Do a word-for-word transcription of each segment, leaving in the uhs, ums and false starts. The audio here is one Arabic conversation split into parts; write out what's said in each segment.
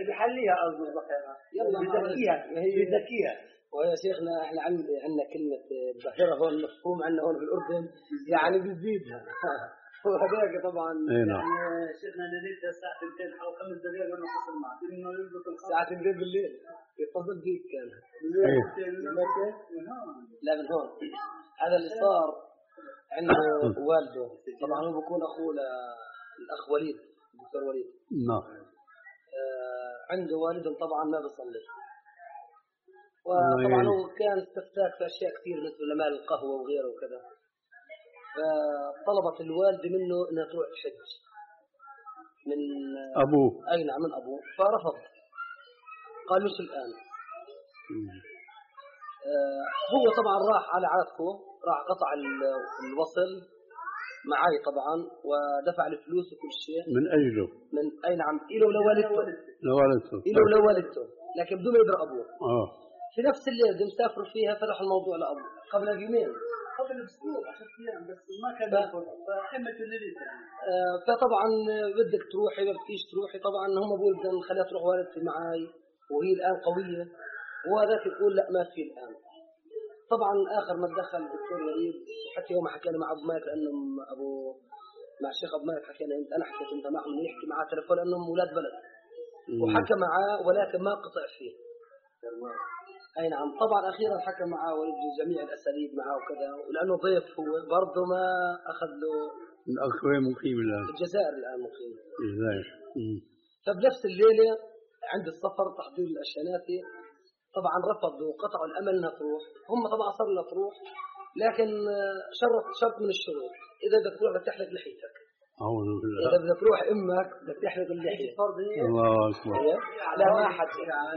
بيحليها قصدك يلا بيزكيها بيزكيها. ويا شيخنا احنا عندنا كلمة الظاهرة هون مفهوم عندنا هون في الأردن يعني بيزيدها وهذاك طبعا يعني شيخنا نريد الساعة اثنين أو خمس دقائق وأنا أتصل معك إنه يربط الساعة اثنين بالليل يتصل بيك كان لا من هون. هذا اللي صار عنده والده طبعا هو بيكون أخوه الأخ وليد الدكتور وليد نعم آه عنده والد طبعا ما بيصلي وطبعا هو كان استفتاك في أشياء كثير مثل مال القهوة وغيره وكذا فطلبت الوالدة منه انها تروح تحج من ابوه اي نعم من ابوه فرفض قال مش الان آه هو طبعا راح على عاتقه راح قطع الوصل معي طبعا ودفع الفلوس وكل شيء من اجله من اي نعم له لوالدته لوالدته له لوالدته لكن بدون ما يدري ابوه اه في نفس الليله اللي مسافر فيها فتح الموضوع لابوه قبل يومين قبل اسبوع عشرة ايام بس ما كان يدخل فحمت الليل آه فطبعا بدك تروحي ما بدكيش تروحي طبعا هم بقول بدنا نخليها تروح والدتي معي وهي الان قويه وهذاك يقول لا ما في الان. طبعا اخر ما تدخل الدكتور وليد حتى يوم حكينا مع ابو مالك لانه ابو مع الشيخ ابو مالك حكينا انا حكيت انت معهم يحكي معاه تليفون لانهم اولاد بلد وحكى معاه ولكن ما قطع فيه. اي نعم طبعا اخيرا حكى معاه ولد جميع الاساليب معاه وكذا ولانه ضيف هو برضه ما اخذ له الاخ وين مقيم الان؟ في الجزائر الان مقيم الجزائر. فبنفس الليله عند السفر تحضير الاشياناتي طبعا رفضوا وقطعوا الامل انها تروح. هم طبعا صار لها تروح لكن شرط شرط من الشروط اذا بدك تروح بدك تحلق لحيتك. اعوذ بالله. اذا بدك تروح امك بدك تحلق اللحيه. الله اكبر. لا ما حد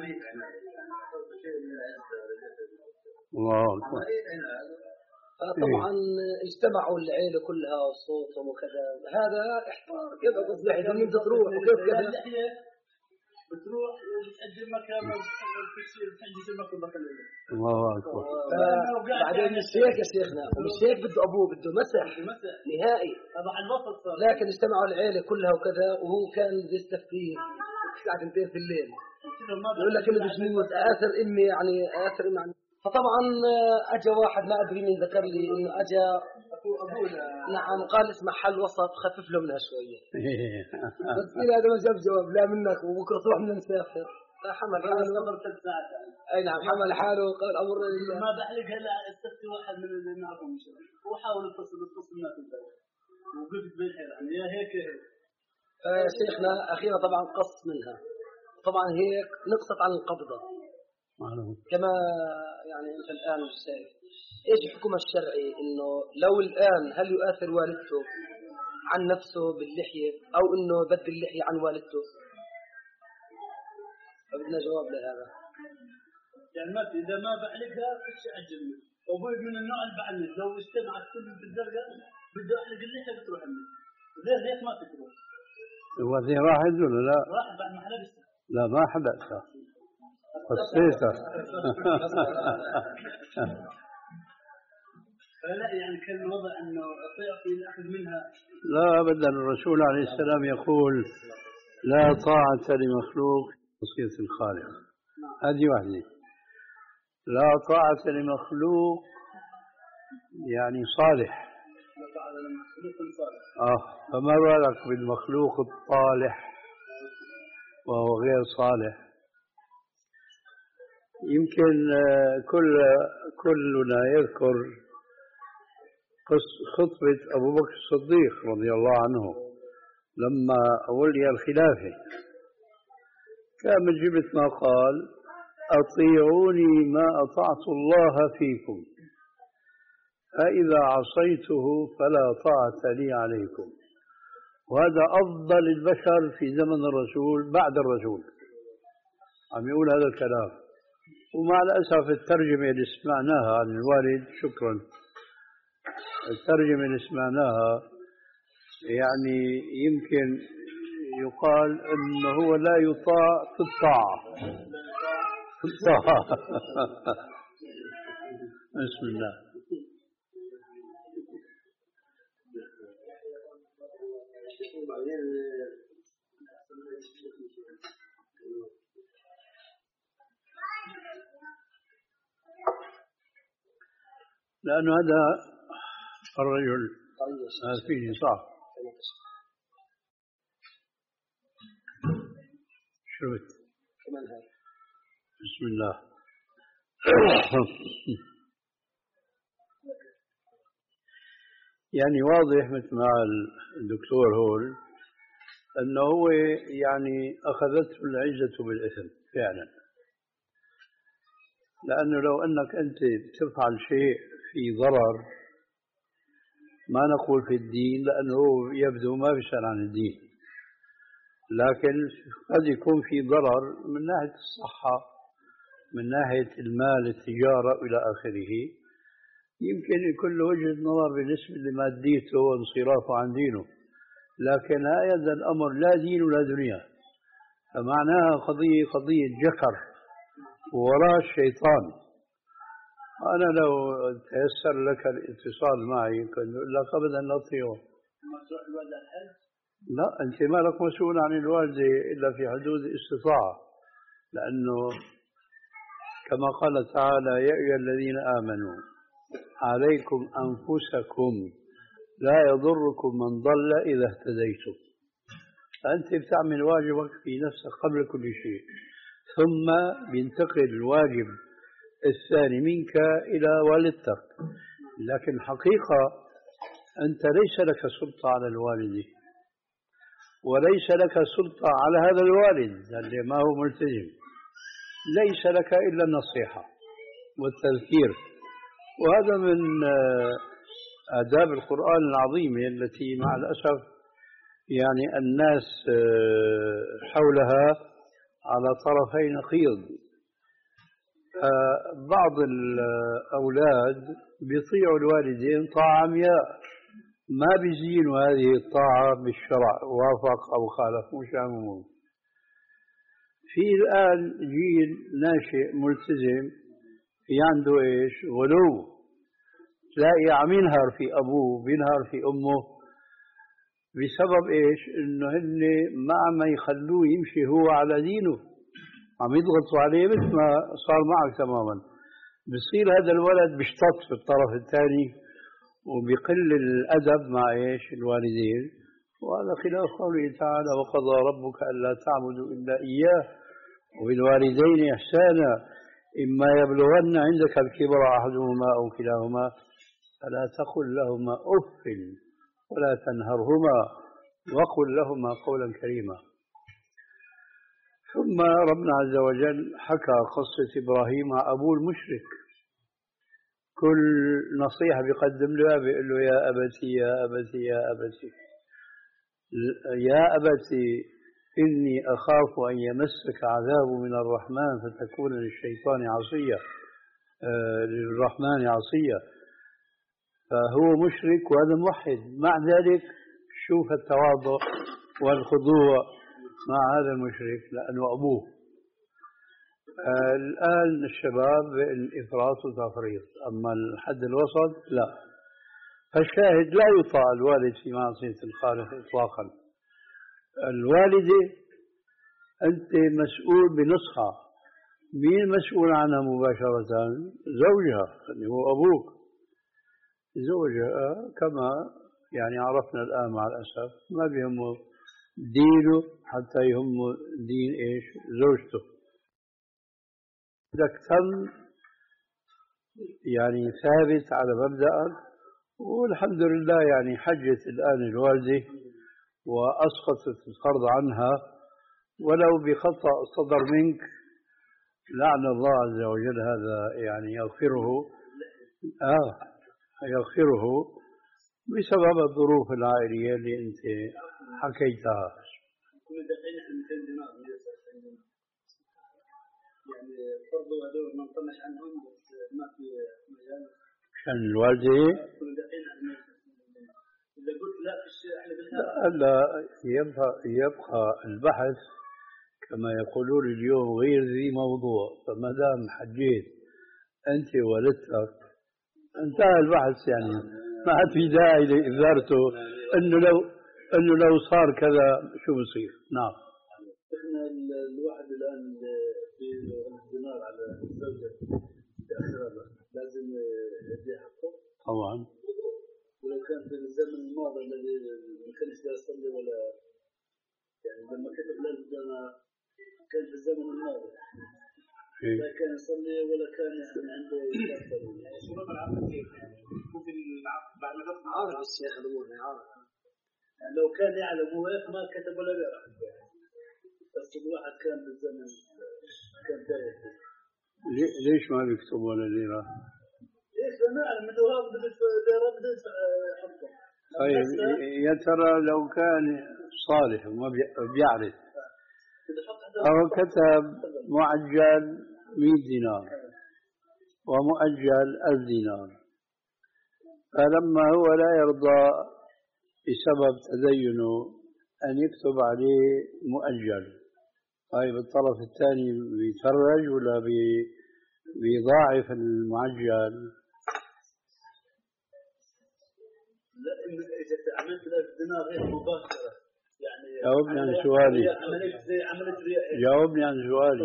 الله أكبر. طبعا اجتمعوا العيلة كلها وصوتهم وكذا هذا احتار كيف تصبح إذا أنت تروح وكيف كذا بتروح وبتأجل مكان بتأجل مكان الله أكبر. بعدين مش هيك يا شيخنا ومش هيك بده أبوه بده مسح نهائي لكن اجتمعوا العيلة كلها وكذا وهو كان يستفتيه الساعة اثنين في الليل يقول لك إنه بجنود آثر إمي يعني آثر إمي يعني. فطبعا اجى واحد ما ادري مين ذكر لي انه اجى نعم قال اسمع حل وسط خفف له منها شويه بس الى هذا ما جاب جواب لا منك وبكره تروح بدنا نسافر فحمل حاله صبر ثلاث ساعات اي نعم حمل حاله وقال امر ما بحلق هلا استفتي واحد من اللي نعرفهم هو حاول يتصل يتصل ما في بالي وقلت بالخير يعني يا هيك هيك شيخنا اخيرا طبعا قص منها طبعا هيك نقصت عن القبضه كما يعني انت الان شايف ايش الحكم الشرعي انه لو الان هل يؤثر والدته عن نفسه باللحيه او انه يبدل اللحيه عن والدته؟ فبدنا جواب لهذا. يعني ما اذا ما بعلقها ايش اعجبني وابوي من النوع اللي بعلق لو اجتمعت كل بالدرجه بده احلق اللحيه بتروح مني غير هيك ما تروح. هو ذي واحد ولا لا؟ واحد بعد ما حلقته لا ما حلقته قصيته فلا يعني كان الوضع انه يعطي الاخذ منها لا ابدا. الرسول عليه السلام يقول لا طاعة لمخلوق في معصية الخالق. هذه واحدة. لا طاعة لمخلوق يعني صالح اه فما بالك بالمخلوق الطالح وهو غير صالح. يمكن كل كلنا يذكر خطبة أبو بكر الصديق رضي الله عنه لما ولي الخلافة كان من جملة ما قال أطيعوني ما أطعت الله فيكم فإذا عصيته فلا طاعة لي عليكم. وهذا أفضل البشر في زمن الرسول بعد الرسول عم يقول هذا الكلام. ومع الأسف الترجمة اللي سمعناها عن الوالد شكرا الترجمة اللي سمعناها يعني يمكن يقال أنه هو لا يطاع في الطاعة في الطاعة بسم الله. لأنه هذا الرجل هذا فيه صح. شربت كمان هذا. بسم الله. يعني واضح مثل ما الدكتور هول أنه هو يعني أخذته العزة بالإثم فعلا، لأنه لو أنك أنت تفعل شيء في ضرر ما نقول في الدين، لأنه يبدو ما بيسأل عن الدين، لكن قد يكون في ضرر من ناحية الصحة، من ناحية المال، التجارة إلى آخره، يمكن يكون له وجهة نظر بالنسبة لماديته وانصرافه عن دينه، لكن هذا الأمر لا دين ولا دنيا، فمعناها قضية قضية جكر وراء الشيطان. أنا لو تيسر لك الاتصال معي كنت أقول لك أبدا لا تطيعه. لا، أنت ما لك مسؤول عن الوالدة إلا في حدود الاستطاعة، لأنه كما قال تعالى: يا أيها الذين آمنوا عليكم أنفسكم لا يضركم من ضل إذا اهتديتم. أنت بتعمل واجبك في نفسك قبل كل شيء، ثم بينتقل الواجب الثاني منك إلى والدتك. لكن الحقيقة أنت ليس لك سلطة على الوالد، وليس لك سلطة على هذا الوالد اللي ما هو ملتزم، ليس لك إلا النصيحة والتذكير. وهذا من آداب القرآن العظيمة التي مع الأسف يعني الناس حولها على طرفي نقيض. بعض الأولاد بيطيعوا الوالدين طاعة عمياء، ما بيزينوا هذه الطاعة بالشرع، وافق أو خالف مش عموم. في الآن جيل ناشئ ملتزم في عنده إيش؟ غلو، تلاقي عم ينهر في أبوه بينهر في أمه بسبب إيش؟ إنه هن ما عم يخلوه يمشي هو على دينه، عم يضغطوا عليه مثل ما صار معك تماما. بصير هذا الولد بيشتط في الطرف الثاني وبيقل الأدب مع إيش؟ الوالدين. وهذا خلاف قوله تعالى: وقضى ربك ألا تعبدوا إلا إياه وبالوالدين إحسانا إما يبلغن عندك الكبر أحدهما أو كلاهما فلا تقل لهما أف ولا تنهرهما وقل لهما قولا كريما. ثم ربنا عز وجل حكى قصة إبراهيم مع أبوه المشرك، كل نصيحة بيقدم له بيقول له: يا أبتي يا أبتي يا أبتي يا أبتي إني أخاف أن يمسك عذاب من الرحمن فتكون للشيطان عصيا آه للرحمن عصيا. فهو مشرك وهذا موحد، مع ذلك شوف التواضع والخضوع مع هذا المشرك لأنه أبوه. آه الآن الشباب الإفراط والتفريط، أما الحد الوسط لا. فالشاهد لا يطاع الوالد في معصية الخالق إطلاقا. الوالدة أنت مسؤول بنصحها، مين مسؤول عنها مباشرة؟ زوجها اللي هو أبوك. زوجها كما يعني عرفنا الآن مع الأسف ما بيهمه دينه حتى يهمه دين إيش؟ زوجته. إذا تم يعني ثابت على مبدأك، والحمد لله يعني حجت الآن الوالدة وأسقطت الفرض عنها ولو بخطأ صدر منك، لعن الله عز وجل هذا يعني يغفره آه يغفره بسبب الظروف العائلية اللي أنت حكيتها. يعني فرضوا هذول ما نطنش عنهم بس ما في مجال عشان الوالدة إذا قلت لا في الشيء احنا بالله لا يبقى يبقى البحث كما يقولون اليوم غير ذي موضوع. فما دام حجيت أنت والدتك انتهى البحث، يعني ما عاد في داعي لإثارته إنه لو إنه لو صار كذا شو بصير. نعم. احنا الواحد الآن في الدينار على الزوجة لازم يدي حقه. لنا كان في الزمن الماضي لا كان يصلي ولا كان يعني عنده يكفر يعني شروط العقد كيف يعني يكون في العقد بعد ما تفهم عارف الشيخ الامور عارف يعني لو كان يعلم هو ما كتب ولا يعرف بس الواحد كان في الزمن كان داير ليش ما بيكتب ولا ليرة؟ ليش ما أعلم إنه هو بدأ بدأ حقه. طيب يا ترى لو كان صالح وما بيعرف أو كتب معجل مئة دينار ومؤجل ألف دينار فلما هو لا يرضى بسبب تدينه أن يكتب عليه مؤجل طيب الطرف الثاني بيتفرج ولا بيضاعف المعجل؟ لا إذا عملت ألف دينار غير مباشرة يعني جاوبني عن سؤالي جاوبني عن سؤالي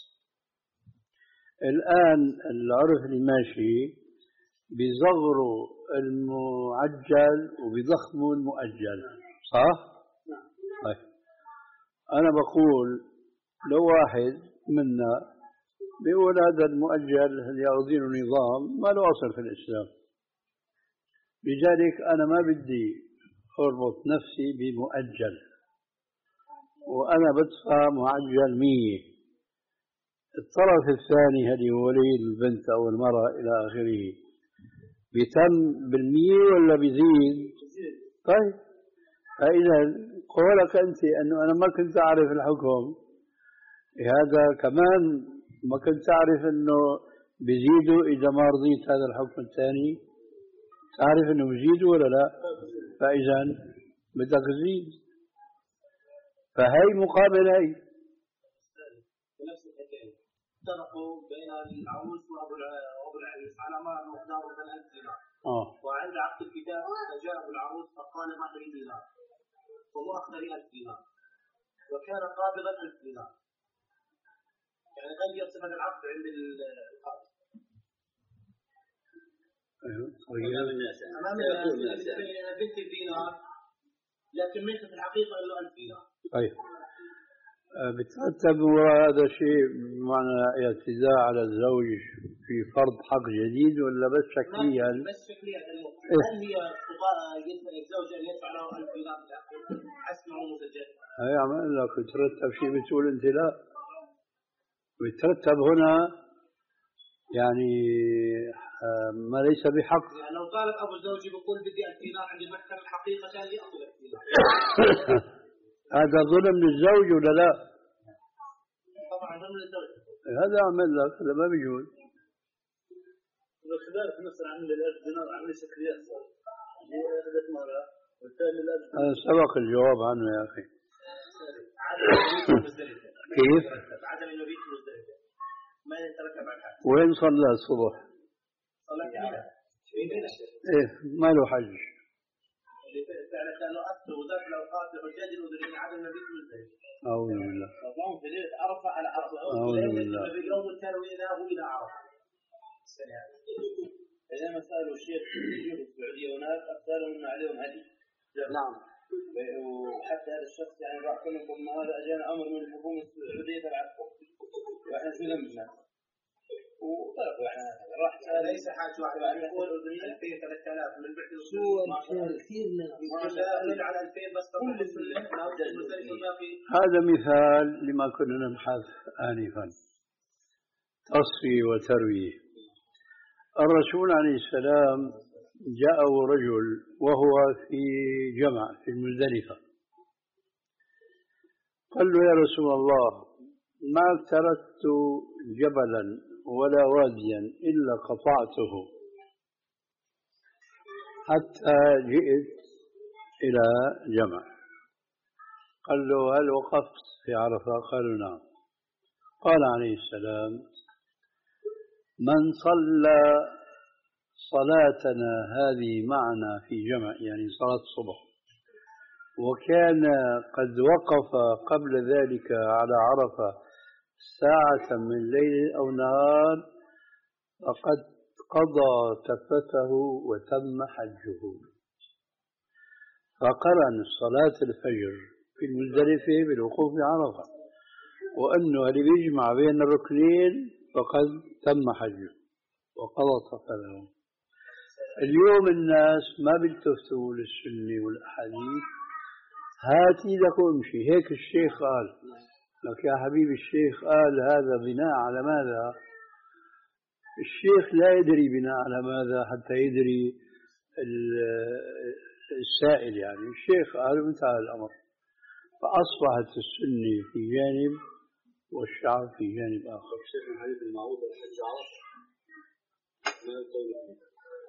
الآن العرف اللي ماشي بيصغروا المعجل وبيضخموا المؤجل صح؟ طيب أنا بقول لو واحد منا بيقول هذا المؤجل اللي ياخذينه نظام ما له أصل في الإسلام لذلك أنا ما بدي أربط نفسي بمؤجل وأنا بدفع معجل مية الطرف الثاني هذه ولي البنت أو المرأة إلى آخره بيتم بالمية ولا بيزيد؟ طيب فإذا قولك أنت أنه أنا ما كنت أعرف الحكم هذا كمان ما كنت أعرف أنه بيزيدوا إذا ما رضيت هذا الحكم الثاني تعرف أنه بيزيدوا ولا لا؟ فإذا بدك تزيد فهي مقابل هي نفس الحكاية اتفقوا بين العروس وأبو العريس على ما مقداره ثلاث دينار وعند عقد الكتاب فجاء أبو العروس فقال مهري دينار ومؤخري ألف دينار وكان قابضا ألف دينار يعني غير صفة العقد عند القاضي أمام الناس أمام الناس بنت الدينار لكن ليس في الحقيقة إلا ألف دينار طيب بترتب وراء هذا الشيء بمعنى اعتداء على الزوج في فرض حق جديد ولا بس شكليا؟ بس شكليا هل هي يدفع الزوج ان يدفع له ألف دينار حسب ما هو مسجل؟ اي عم اقول لك بترتب شيء بتقول انت لا بترتب هنا يعني ما ليس بحق يعني لو طالب ابو الزوج بيقول بدي ألف دينار عند المحكمة الحقيقة كان ياخذ ألف دينار هذا ظلم للزوج ولا لا؟ طبعا ظلم للزوج هذا عمل لك هذا ما بيجوز وكذلك مثلا عمل الألف دينار عمل شكليات صار هي أخذت مرة والثاني الألف هذا سبق الجواب عنه يا أخي كيف؟ عدم المبيت مزدلفة ما يترتب على الحج وين صلى الصبح؟ صلى كذا ايه ما له حج فعلا كانوا أكثر وذاك الأوقات لحجاج المدركين عدم المبيت مزدلفة أعوذ بالله فضعهم في ليلة عرفة على عرفة أعوذ بالله يوم التنوي إلى إلى عرفة بينما سألوا الشيخ يجيب السعودية هناك أسألهم إن عليهم هدي نعم وحتى هذا الشخص يعني راح كلكم ما هذا أجانا أمر من الحكومة السعودية تبعكم وإحنا سلمنا وطلبوا إحنا راح ليس حاجة واحدة يعني يقول ألفين ثلاثة آلاف من بعد الصور كثير ما شاء على ألفين بس هذا مثال لما كنا نبحث آنفا تصفي وتروي الرسول عليه السلام جاءه رجل وهو في جمع في المزدلفة قال له يا رسول الله ما تركت جبلا ولا واديا إلا قطعته حتى جئت إلى جمع قال له هل وقفت في عرفة؟ قالوا نعم قال عليه السلام من صلى صلاتنا هذه معنا في جمع يعني صلاة الصبح وكان قد وقف قبل ذلك على عرفة ساعة من ليل أو نهار فقد قضى تفته وتم حجه فقرن صلاة الفجر في المزدلفة بالوقوف بعرفة وأنه اللي بيجمع بين الركنين فقد تم حجه وقضى سفره. اليوم الناس ما بيلتفتوا للسنة والأحاديث، هات ايدك وامشي، هيك الشيخ قال لك يا حبيبي، الشيخ قال هذا بناء على ماذا؟ الشيخ لا يدري بناء على ماذا حتى يدري السائل، يعني الشيخ قال وانتهى الأمر، فأصبحت السنة في جانب والشعب في جانب آخر. الشيخ الحديث المعروف الحج عرفة ما القول فيه؟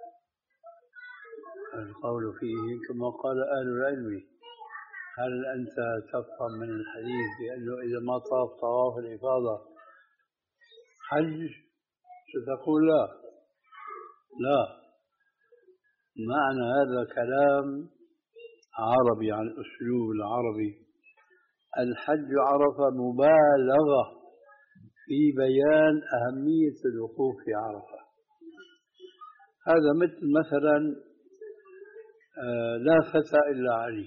القول فيه كما قال أهل العلم. هل أنت تفهم من الحديث بأنه إذا ما طاف طواف الإفاضة حج؟ ستقول لا لا، معنى هذا كلام عربي عن الأسلوب العربي. الحج عرفة مبالغة في بيان أهمية الوقوف في عرفة. هذا مثل مثلا آه لا فتى إلا علي،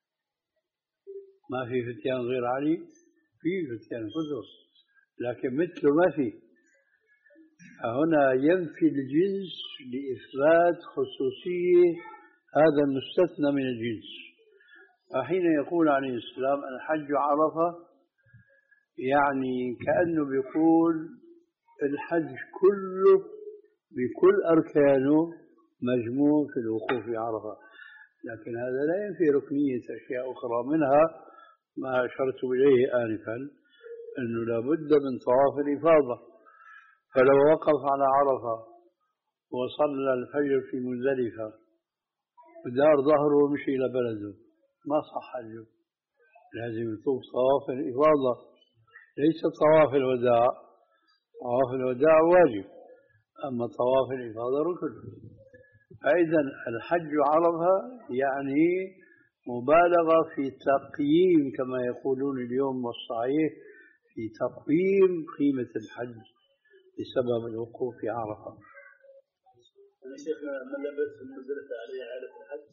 ما في فتيان غير علي، في فتيان كثر لكن مثله ما في. هنا ينفي الجنس لإثبات خصوصية هذا المستثنى من الجنس. وحين يقول عليه السلام الحج عرفة، يعني كأنه بيقول الحج كله بكل أركانه مجموع في الوقوف في عرفة، لكن هذا لا ينفي ركنية أشياء أخرى، منها ما أشرت إليه آنفا أنه لابد من طواف الإفاضة. فلو وقف على عرفة وصلى الفجر في مزدلفة ودار ظهره ومشي إلى بلده ما صح حجه، لازم يطوف طواف الإفاضة، ليس طواف الوداع. طواف الوداع واجب، أما طواف الإفاضة ركن. فإذا الحج عرفة يعني مبالغة في تقييم، كما يقولون اليوم والصحيح، في تقييم قيمة الحج بسبب الوقوف في عرفة. يعني شيخنا من لبس المزدلفة عليه عادة الحج؟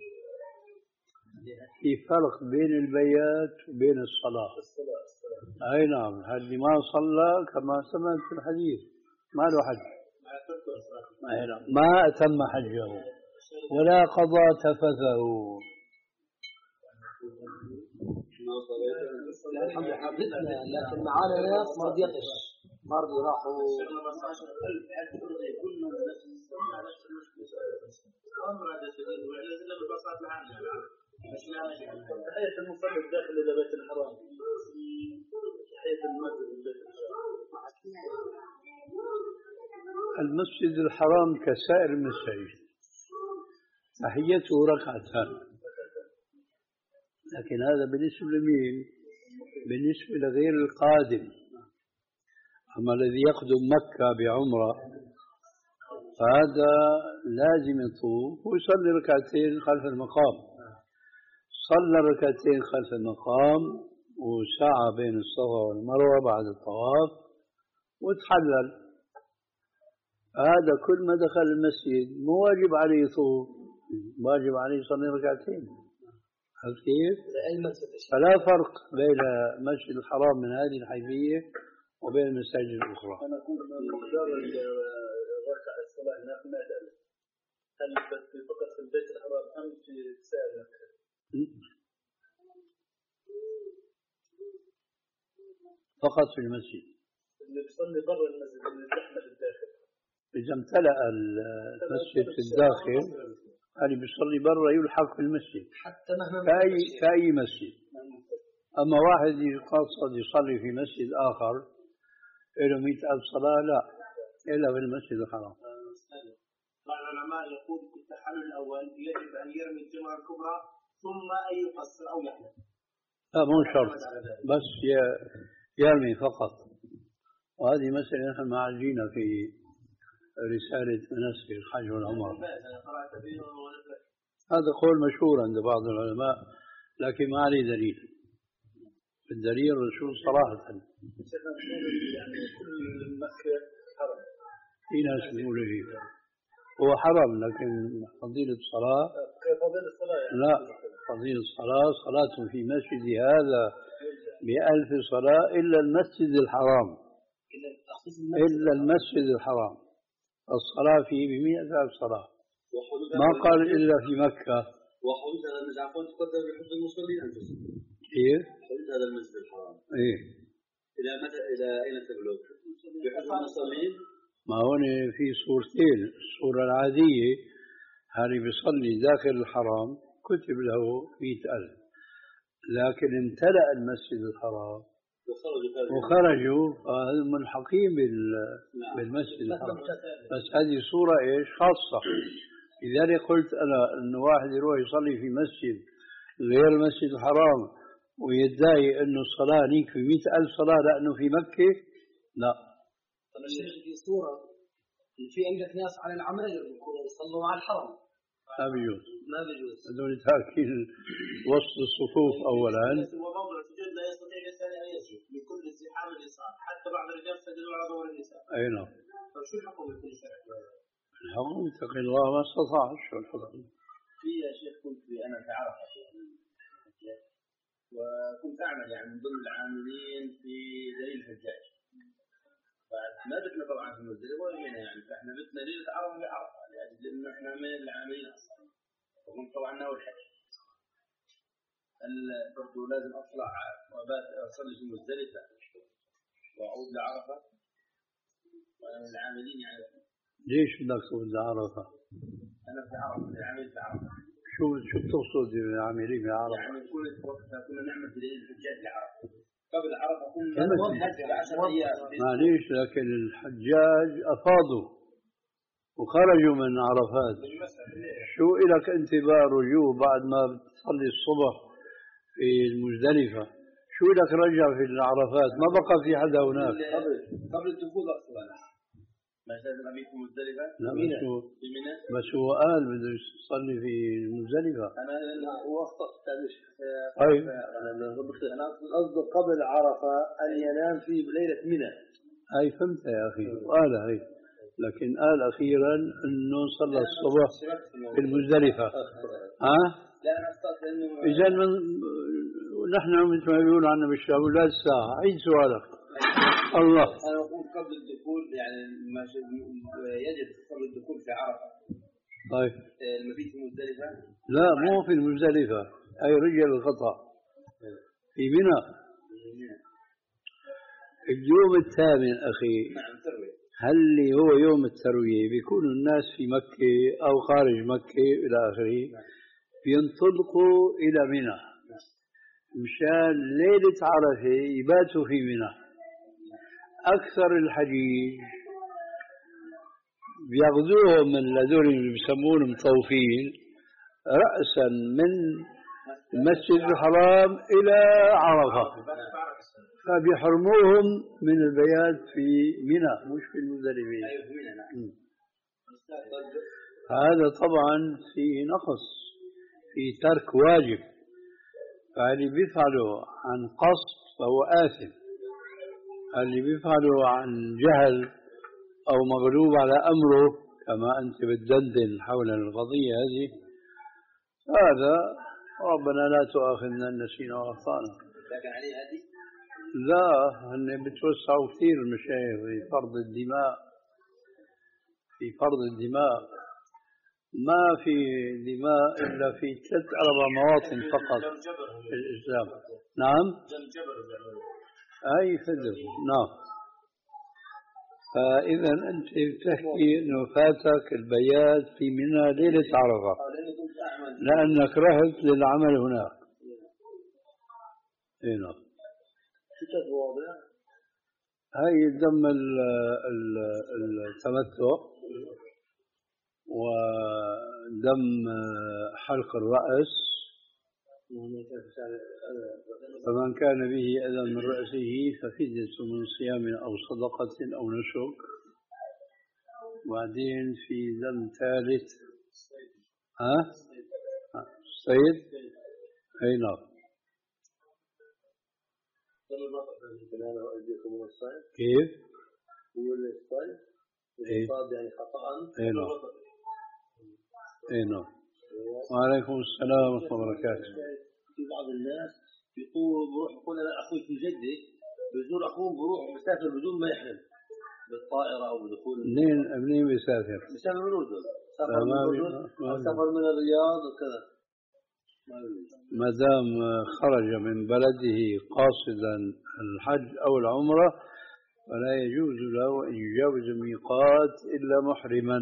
في فرق بين البيات وبين الصلاة. الصلاة الصلاة. أي نعم، اللي ما صلى كما سمعت في الحديث ما له حج. أي نعم، ما أتم حجه ولا قضى تفثه. الحمد لله حفظنا، لكن معانا ناس ما رضيتش، ما رضي راحوا. تحية المصلي الداخل إلى بيت الحرام، تحية المسجد لبيت الحرام. المسجد الحرام كسائر المساجد تحيته ركعتان، لكن هذا بالنسبة لمين؟ بالنسبة لغير القادم. أما الذي يقدم مكة بعمرة فهذا لازم يطوف ويصلي ركعتين خلف المقام. صلى ركعتين خلف المقام وسعى بين الصفا والمروة بعد الطواف وتحلل. هذا كل ما دخل المسجد مو واجب عليه يطوف، واجب عليه يصلي ركعتين. عرفت كيف؟ فلا فرق بين المسجد الحرام من هذه الحيثية وبين المساجد الأخرى. أنا أقول مقدار الركعة الصلاة هناك مئة ألف، هل فقط في البيت الحرام أم في سائر مكة؟ فقط في المسجد. اللي بيصلي برا المسجد اللي زحمة في الداخل، إذا امتلأ المسجد في الداخل اللي بيصلي برا يلحق في المسجد حتى مهما كأي كأي مسجد. أما واحد يقصد يصلي في مسجد آخر له مئة ألف صلاة لا، إلا في المسجد الحرام. بعض العلماء يقول في التحلل الأول يجب أن يرمي الجمرة الكبرى ثم أن يقصر أو يحلل. لا مو شرط، بس يرمي فقط. وهذه مسألة نحن معالجينها في رسالة مناسك الحج والعمرة. هذا قول مشهور عند بعض العلماء لكن ما عليه دليل. الدليل الرسول صراحة. يعني كل مكة حرم. في ناس يقولوا لي هو حرم، لكن فضيلة الصلاة فضيلة الصلاة يعني. لا، فضيلة الصلاة صلاة في مسجد هذا بألف صلاة إلا المسجد الحرام، إلا المسجد الحرام الصلاة فيه بمئة ألف صلاة، ما قال إلا في مكة. وحدود هذا المسجد عفوا تقدر بحفظ المصلين أنفسهم. كيف؟ حدود هذا المسجد الحرام. إيه. إلى متى إلى أين تبلغ؟ بحفظ المصلين؟ ما هون في صورتين، الصورة العادية هذه بيصلي داخل الحرام كتب له مئة ألف، لكن امتلأ المسجد الحرام وخرجوا فهم ملحقين بالمسجد الحرام، بس هذه صورة إيش خاصة. لذلك قلت أنا إنه واحد يروح يصلي في مسجد غير المسجد الحرام ويدعي إنه الصلاة هنيك في مئة ألف صلاة لأنه في مكة، لا. طب الشيخ في صورة في عندك ناس على العماير بيكونوا يصلوا على الحرم، ما بيجوز، ما بيجوز هذول تاركين وسط الصفوف أولا. وموضع السجود لا يستطيع الإنسان أن يسجد لكل ازدحام الإنسان، حتى بعض الرجال سجدوا على ظهور النساء. أي نعم. طيب شو الحكم يكون شرعي؟ الحكم اتقي الله ما استطاع. شو الحكم؟ في يا شيخ كنت أنا في عرفة وكنت أعمل يعني من ضمن العاملين في دليل الحجاج، فما بتنا طبعا في المزدلفة ولا هنا يعني، فإحنا بتنا ليلة عرفة في عرفة لأجل إنه إحنا من العاملين أصلا، وكنت طبعا ناوي الحج. برضو لازم أطلع وبات أصلي في المزدلفة وأعود لعرفة وأنا من العاملين يعني. ليش بدك تقول عرفة؟ أنا في عرفة، العامل في عرفة. شو شو بتقصد بالعاملين في عرفة؟ يعني كنا كنا نعمل دليل الحجاج لعرفة. قبل عرفة كنا نحج بعشرة أيام. معليش، لكن الحجاج أفاضوا وخرجوا من عرفات، شو إلك أنت بقى رجوع بعد ما بتصلي الصبح في المزدلفة؟ شو إلك رجع في العرفات؟ ما بقى في حدا هناك. قبل قبل الدخول أصلا ما لازم أبيت في المزدلفة. لا بس هو بس هو قال بده يصلي في المزدلفة. أنا هو أخطأ تعليش. طيب أنا قصدي قبل عرفة أن ينام في ليلة منى. هاي فهمتها يا أخي، وقال هاي، لكن قال أخيرا إنه صلى الصبح في المزدلفة. ها؟ لا أنا أخطأت لأنه إذا من نحن مثل ما بيقولوا عنا بالشام ولاد الساعة. عيد سؤالك. الله. أنا أقول قبل الدخول يعني ما يجب قبل الدخول في عرفة. طيب. المبيت في المزدلفة؟ لا مو في المزدلفة، أي رجل الخطأ في منى. اليوم الثامن أخي، هل اللي هو يوم التروية بيكون الناس في مكة أو خارج مكة إلى آخره بينطلقوا إلى منى مشان ليلة عرفة يباتوا في منى. أكثر الحجيج بياخذوهم من هذول اللي بيسمونهم مطوفين رأسا من المسجد الحرام إلى عرفة، فبيحرموهم من البيات في منى مش في المزدلفة. هذا طبعا فيه نقص، في ترك واجب، فاللي بيفعله عن قصد فهو آثم، اللي بيفعله عن جهل أو مغلوب على أمره كما أنت بتدندن حول القضية هذه، هذا ربنا لا تؤاخذنا إن نسينا وأخطأنا. لكن عليه هذه؟ لا، هن بتوسعوا كثير المشايخ في فرض الدماء، في فرض الدماء ما في دماء إلا في ثلاث أربع مواطن فقط في الإسلام. نعم؟ أي خدر. نعم. فإذا أنت بتحكي إنه فاتك البيات في منى ليلة عرفة لأنك رحت للعمل هناك. إيه نعم. هاي دم التمتع ودم حلق الرأس، فمن كان به أذى من رأسه ففدية من صيام أو صدقة أو نسك. وبعدين في دم ثالث، ها؟ الصيد. أي نعم. كيف؟ هو الصيد الصاد يعني خطأ. أي نعم. أي نعم. وعليكم السلام ورحمة الله وبركاته. في بعض الناس بيطول بروح بقول أنا أخوي في جدة بزور أخوه بروح بسافر بدون ما يحرم بالطائرة أو بدخول. منين منين بيسافر؟ بسافر من الأردن. سافر من الأردن أو سافر من الرياض وكذا. ما دام خرج من بلده قاصدا الحج أو العمرة فلا يجوز له أن يجاوز الميقات إلا محرما.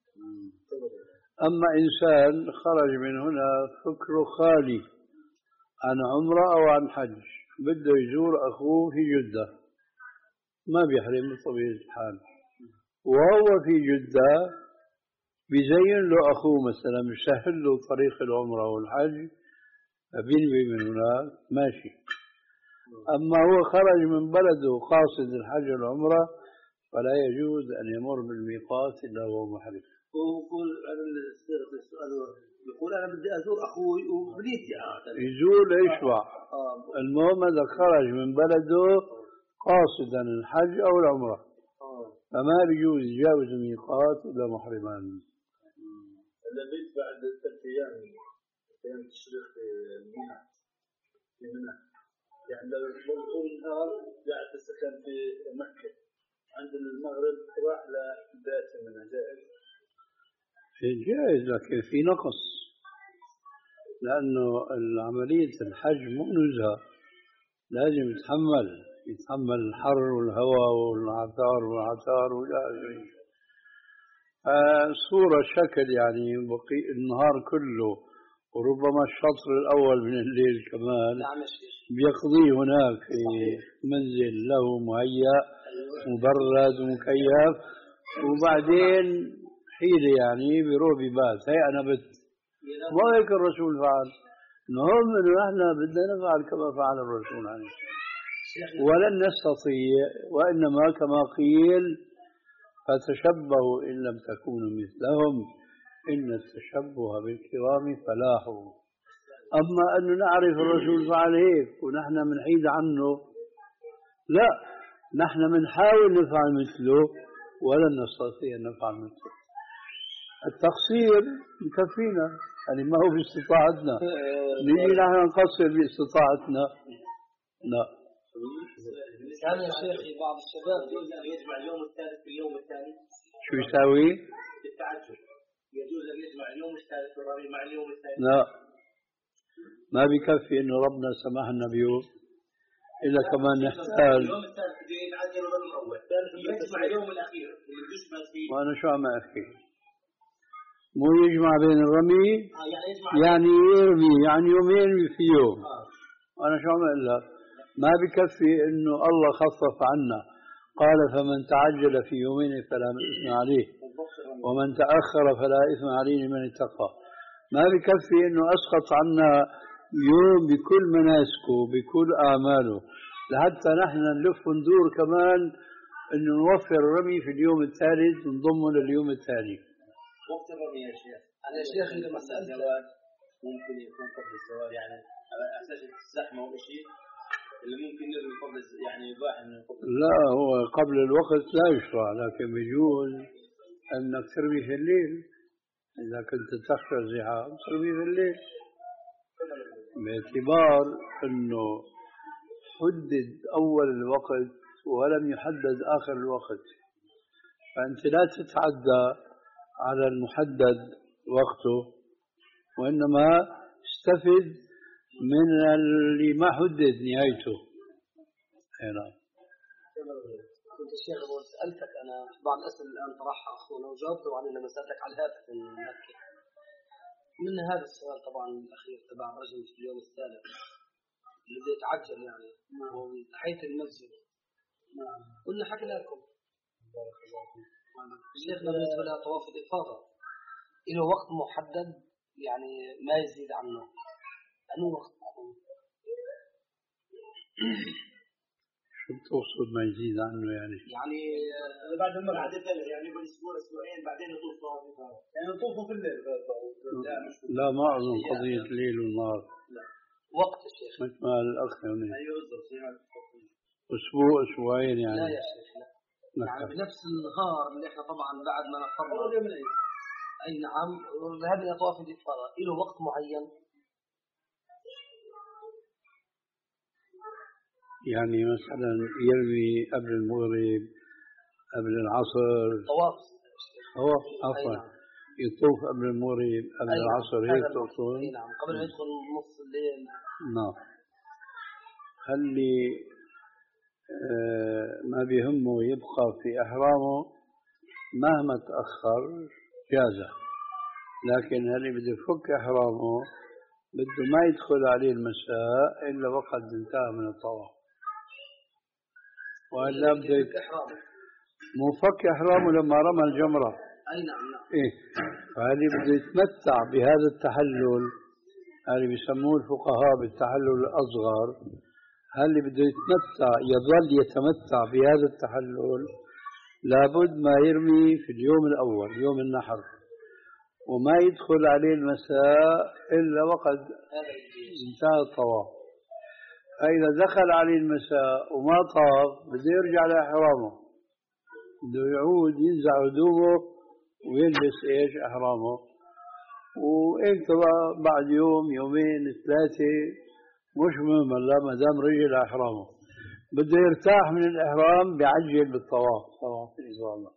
أما إنسان خرج من هنا فكره خالي عن عمرة أو عن حج بده يزور أخوه في جدة ما بيحرم بطبيعة الحال، وهو في جدة بيزين له أخوه مثلا بيسهل له طريق العمرة والحج فبينوي من هناك ماشي. أما هو خرج من بلده قاصد الحج والعمرة فلا يجوز أن يمر بالميقات إلا وهو محرم. ويقول أنا السؤال يقول أنا بدي أزور أخوي وبنيتي يزور يشبع. المهم إذا خرج من بلده قاصدا الحج أو العمرة فما بيجوز يجاوز الميقات إلا محرمان. البيت بعد ثلاث أيام أيام التشريق في منى في منى يعني لو طول النهار قاعد تسكن في مكة عند المغرب راح لبيت منى جائز؟ جائز لكن في نقص لأنه العملية الحج مو نزهة لازم يتحمل يتحمل الحر والهواء والعثار والعثار والآخرين. صورة شكل يعني بقي النهار كله وربما الشطر الأول من الليل كمان بيقضيه هناك في منزل له مهيأ مبرد ومكيف وبعدين حيلة يعني بيروح ببات هي أنا بت ما هيك الرسول فعل. المهم إنه إحنا بدنا نفعل كما فعل الرسول عليه ولن نستطيع وإنما كما قيل فتشبهوا إن لم تكونوا مثلهم إن التشبه بالكرام فلاح. أما أن نعرف الرسول فعل هيك ونحن منحيد عنه لا نحن منحاول نفعل مثله ولن نستطيع أن نفعل مثله. التقصير يكفينا يعني ما هو باستطاعتنا نجي نحن نقصر باستطاعتنا لا. كان يا شيخي بعض الشباب يجمع اليوم الثالث في اليوم الثاني شو يساوي؟ بالتعجل يجوز أن يجمع اليوم الثالث والرابع مع اليوم الثاني؟ لا ما بكفي إنه ربنا سمح لنا بيوم إلا كمان نحتاج اليوم الثالث بده يتعجل الربيع الأول يجمع اليوم الأخير اللي بيشمل فيه. وأنا شو عم أحكي؟ مو يجمع بين الرمي يعني يرمي يعني يومين في يوم. وأنا شو عم أقول لك؟ ما بكفي إنه الله خفف عنا قال فمن تعجل في يومين فلا إثم عليه ومن تأخر فلا إثم عليه لمن اتقى. ما بكفي إنه أسقط عنا يوم بكل مناسكه بكل أعماله لحتى نحن نلف وندور كمان إنه نوفر الرمي في اليوم الثالث ونضمه لليوم الثاني. وقت الرمي يا شيخ أنا يا شيخ لما سألت الزواج ممكن يكون قبل الزواج يعني على أساس الزحمة أو شيء اللي ممكن نرمي قبل يعني يباح إنه قبل. لا هو قبل الوقت لا يشرع لكن بيجوز أنك ترمي في الليل إذا كنت تخشى الزحام ترمي في الليل باعتبار أنه حدد أول الوقت ولم يحدد آخر الوقت فأنت لا تتعدى على المحدد وقته وإنما استفد من اللي ما حدد نهايته. هنا كنت الشيخ سألتك أنا بعض الأسئلة الآن طرحها أخونا وجاوبته عليه لما سألتك على الهاتف من مكة. من هذا السؤال طبعا الأخير تبع الرجل في اليوم الثالث اللي يتعجل يعني وهو من تحية المسجد قلنا حكينا لكم شيخنا بالنسبة لها طواف الإفاضة له وقت محدد يعني ما يزيد عنه أنه وقت شو تقصد ما يزيد عنه يعني؟ يعني بعد المرة يعني بالأسبوع أسبوعين بعدين يطوف طواف الإفاضة يعني يطوفوا في الليل. لا ما أظن قضية ليل ونهار لا وقت الشيخ مثل ما الأخ يعني أيوة بالضبط أسبوع أسبوعين يعني. لا يا شيخ لا يعني بنفس النهار اللي احنا طبعا بعد ما نفطرنا أي نعم هذه طواف الإفاضة له وقت معين يعني مثلا يرمي قبل المغرب قبل العصر طواف طواف عفوا يطوف قبل المغرب قبل أيوة. العصر هيك تقصد؟ اي نعم قبل ما يدخل نص الليل. نعم. خلي آه ما بيهمه يبقى في إحرامه مهما تأخر جازه، لكن اللي بده يفك إحرامه بده ما يدخل عليه المساء إلا وقد انتهى من الطواف، وإلا بده مو فك إحرامه لما رمى الجمرة. أي نعم نعم. إيه، فهذه بده يتمتع بهذا التحلل، هذه بيسموه الفقهاء بالتحلل الأصغر. هل بده يتمتع يظل يتمتع بهذا التحلل لابد ما يرمي في اليوم الأول يوم النحر، وما يدخل عليه المساء إلا وقد انتهى الطواف. فإذا دخل عليه المساء وما طاف بده يرجع لإحرامه، بده يعود ينزع هدومه ويلبس إيش إحرامه، وإنت بعد يوم يومين ثلاثة مش مهم هلا ما دام رجع لإحرامه. بده يرتاح من الإحرام بيعجل بالطواف. طواف إن شاء الله.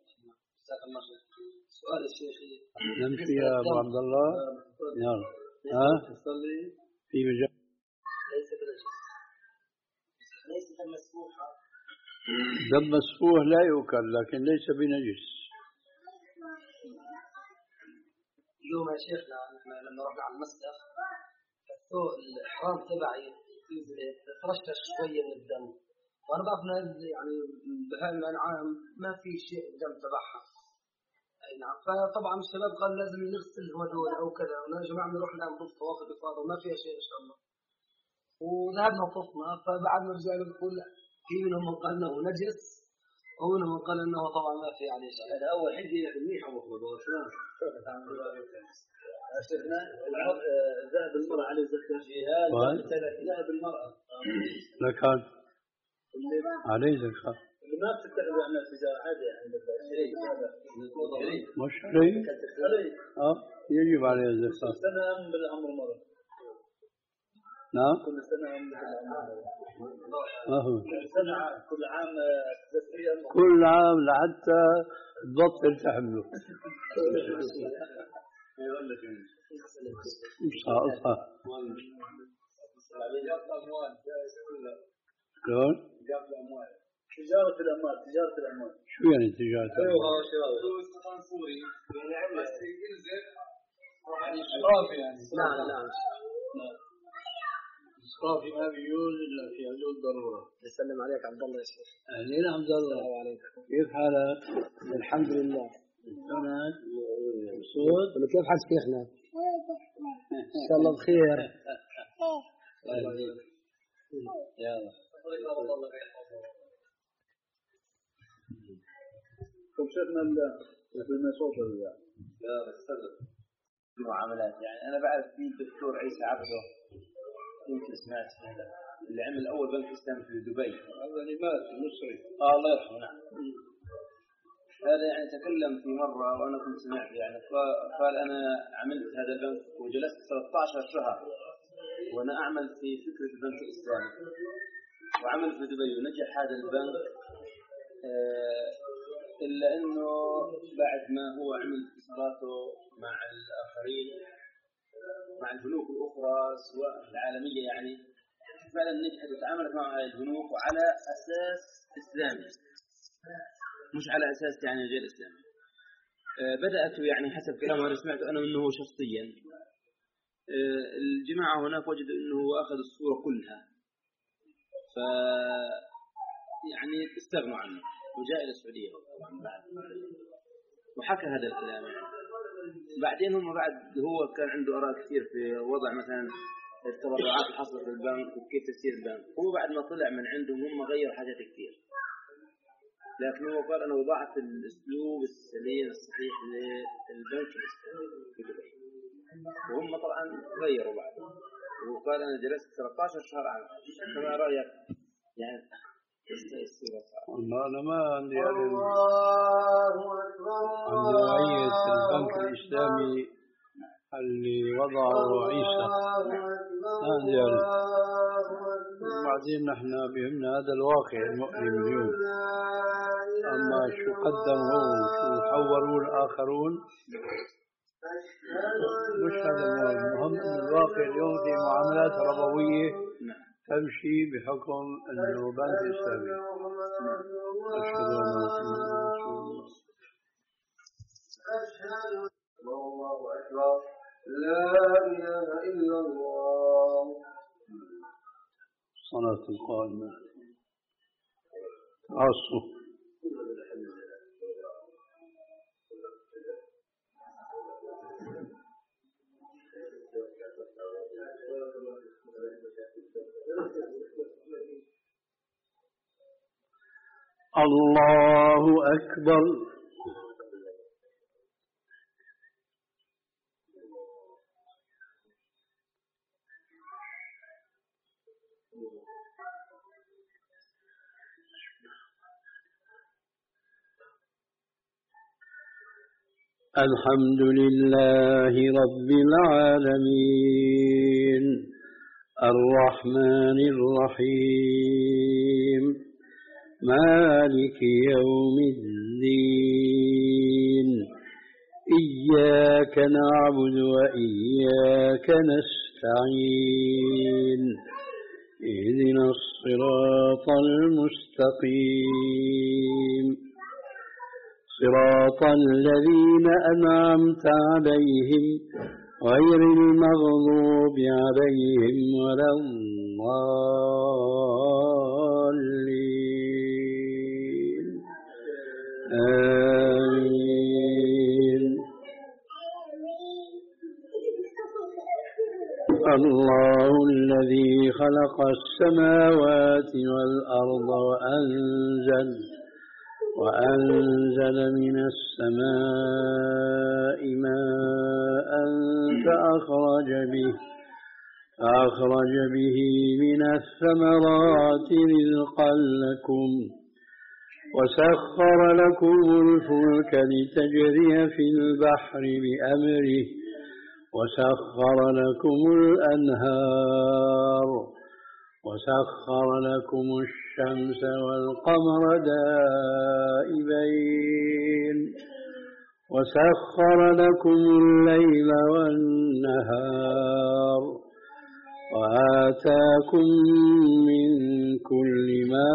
سؤال الشيخ نمشي يا أبو عبد الله. يلا ها تصلي في مجال ليس بنجس. ليس مسموحة. دم مسفوح لا يؤكل لكن ليس بنجس. اليوم يا شيخنا نحن لما رحنا على المسجد فالثوب الإحرام تبعي ترشش شوية من الدم، وأنا بعرف يعني بهاي الأنعام ما في شيء الدم تبعها. أي نعم. فطبعا الشباب قال لازم نغسل هدول أو كذا، وأنا جماعة بنروح الآن نطوف طواف الإفاضة وما فيها شيء إن شاء الله. وذهبنا طفنا، فبعد ما رجعنا بنقول في منهم من قال أنه نجس ومنهم من قال أنه طبعا ما في عليه شيء. هذا أول حد منيح المفروض شلون؟ شفنا ذهب المرأة عليه زكاة جهاد ذهب المرأة زكاة عليه زكاة اللي ما بتتخذ عن التجارة عادي عند الشريك هذا مش شريك اه يجب عليه الزكاة. كل سنة أم بالأمر مرة. نعم كل سنة أم بالأمر مرة. كل سنة كل عام تسعير كل عام لحتى تبطل تحمله. مش ساقطها. شلون؟ تجارة الأموال تجارة الأموال. شو يعني تجارة الأموال؟ يعني إسرافي يعني. نعم نعم. إسرافي ما بيجوز إلا في حدود ضرورة. يسلم عليك عبد الله يا شيخ. أهلين عبد الله. السلام عليكم. كيف حالك؟ الحمد لله. شلونك؟ مبسوط؟ كيف حال شيخنا؟ إن شاء الله بخير. يلا. طب شفنا المسوق ولا لا بس صدق المعاملات. يعني أنا بعرف في الدكتور عيسى عبده يمكن سمعت هذا اللي عمل أول بنك إسلامي في دبي. هذا اللي مات المصري. آه الله يرحمه. نعم. هذا يعني تكلم في مرة وأنا كنت سمعت يعني قال أنا عملت هذا البنك وجلست ثلاثة عشر شهر وأنا أعمل في فكرة البنك الإسلامي وعمل في دبي ونجح هذا البنك. آه إلا أنه بعد ما هو عمل اتصالاته مع الآخرين مع البنوك الأخرى سواء العالمية يعني فعلا نجحت وتعاملت مع هذه البنوك وعلى أساس إسلامي مش على أساس يعني غير إسلامي. آه بدأت يعني حسب كلامه أنا سمعت أنا منه شخصيا. آه الجماعة هناك وجدوا أنه أخذ الصورة كلها ف يعني استغنوا عنه وجاء إلى السعودية طبعا بعد وحكى هذا الكلام. يعني بعدين هم بعد هو كان عنده آراء كثير في وضع مثلا التبرعات اللي حصلت في البنك وكيف تسير البنك. هو بعد ما طلع من عندهم هم غير حاجات كثير، لكن هو قال أنا وضعت الأسلوب السليم الصحيح للبنك الإسلامي في دبي وهم طبعا غيروا بعد. وقال أنا جلست ثلاثة عشر شهر عام. فما رأيك يعني والله أنا ما عندي علم عن نوعية البنك الإسلامي اللي وضعه عيسى هذا. وبعدين نحن بهمنا هذا الواقع المؤلم اليوم، أما شو قدموا شو حوروا الآخرون مش هذا المهم. المهم أن الواقع اليوم في معاملات ربوية تمشي بحكم أنه بنك إسلامي. أشهد أن أشهد الله أكبر لا إله إلا الله. صلاة القائمة عصر. الله أكبر. الحمد لله رب العالمين الرحمن الرحيم مالك يوم الدين إياك نعبد وإياك نستعين اهدنا الصراط المستقيم صراط الذين أنعمت عليهم غير المغضوب عليهم ولا الضالين آمين. الله الذي خلق السماوات والأرض وأنزل وأنزل من السماء ماء فأخرج به فأخرج به من الثمرات رزقا لكم وسخر لكم الفلك لتجري في البحر بأمره وسخر لكم الأنهار وسخر لكم الشمس والقمر دائبين وسخر لكم الليل والنهار وآتاكم من كل ما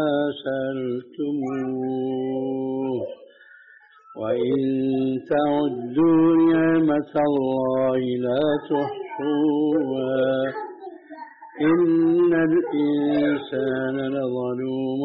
سألتموه وإن تعدوا نعمة الله لا تحصوها إن الإنسان لظلوم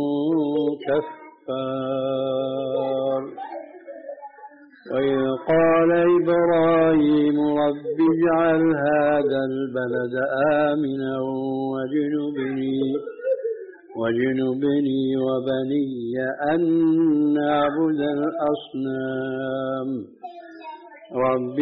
كفار. وإذ قال إبراهيم رب اجعل هذا البلد آمنا واجنبني واجنبني وبني أن نعبد الأصنام رب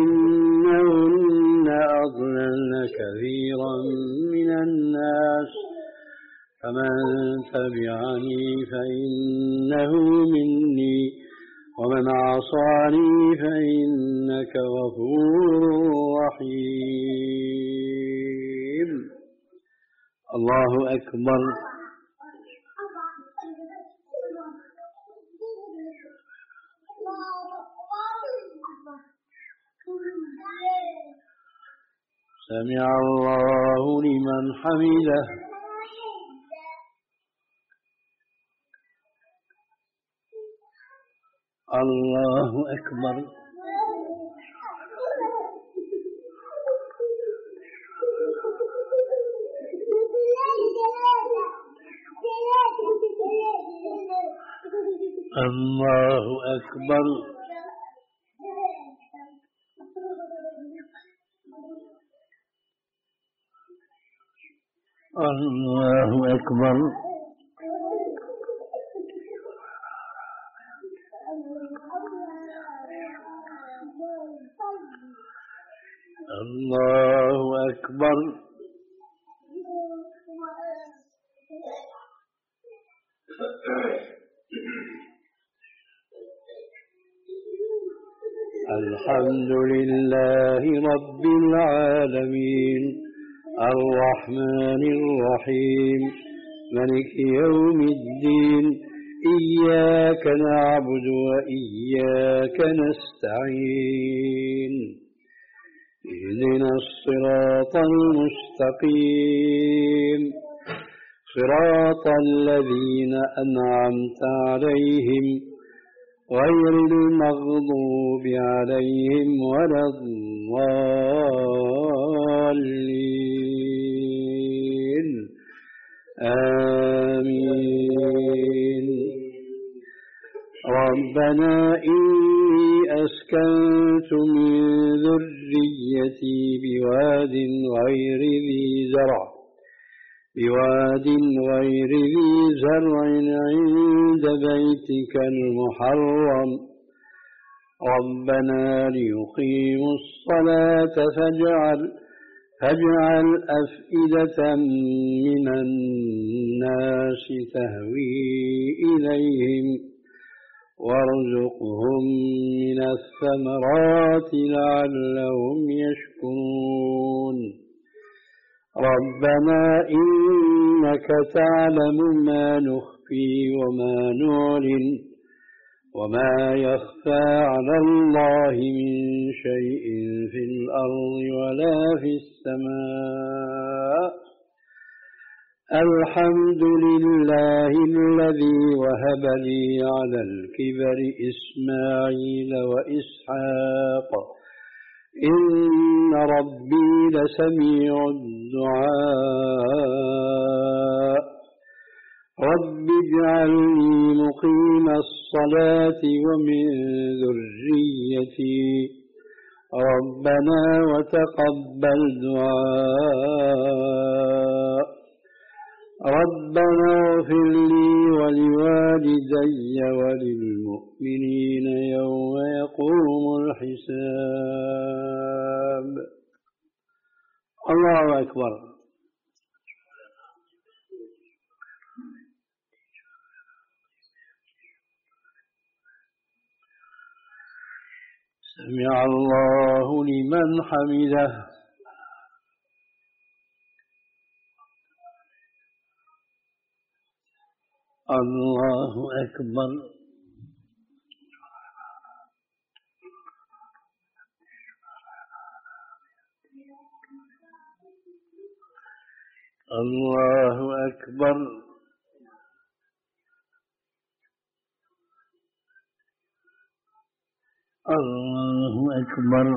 إنهن أضللن كثيرا من الناس فمن تبعني فإنه مني ومن عصاني فإنك غفور رحيم. الله أكبر. سمع الله لمن حمده. الله أكبر. الله أكبر. الله أكبر. الله أكبر. الحمد لله رب العالمين الرحمن الرحيم مالك يوم الدين إياك نعبد وإياك نستعين اهدنا الصراط المستقيم صراط الذين أنعمت عليهم غير المغضوب عليهم ولا الضالين آمين. ربنا إني أسكنت من ذريتي بواد غير ذي زرع بواد غير ذي زرع عند بيتك المحرم ربنا ليقيموا الصلاة فاجعل فاجعل أفئدة من الناس تهوي إليهم وارزقهم من الثمرات لعلهم يشكرون. ربنا إنك تعلم ما نخفي وما نعلن وما يخفى على الله من شيء في الأرض ولا في السماء. الحمد لله الذي وهب لي على الكبر إسماعيل وإسحاق إن ربي لسميع الدعاء. رب اجعلني مقيم الصلاة ومن ذريتي ربنا وتقبل دعاء. ربنا اغفر لي ولوالدي وللمؤمنين يوم يقوم الحساب. الله أكبر. سمع الله لمن حمده. الله أكبر. الله أكبر. الله أكبر.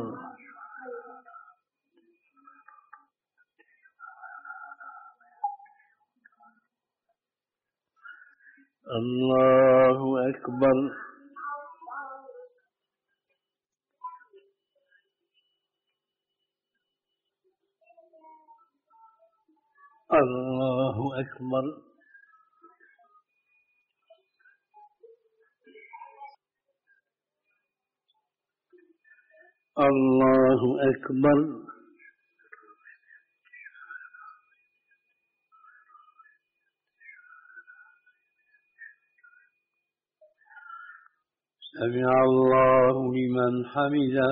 الله أكبر. الله أكبر. الله أكبر. سمع الله لمن حمده.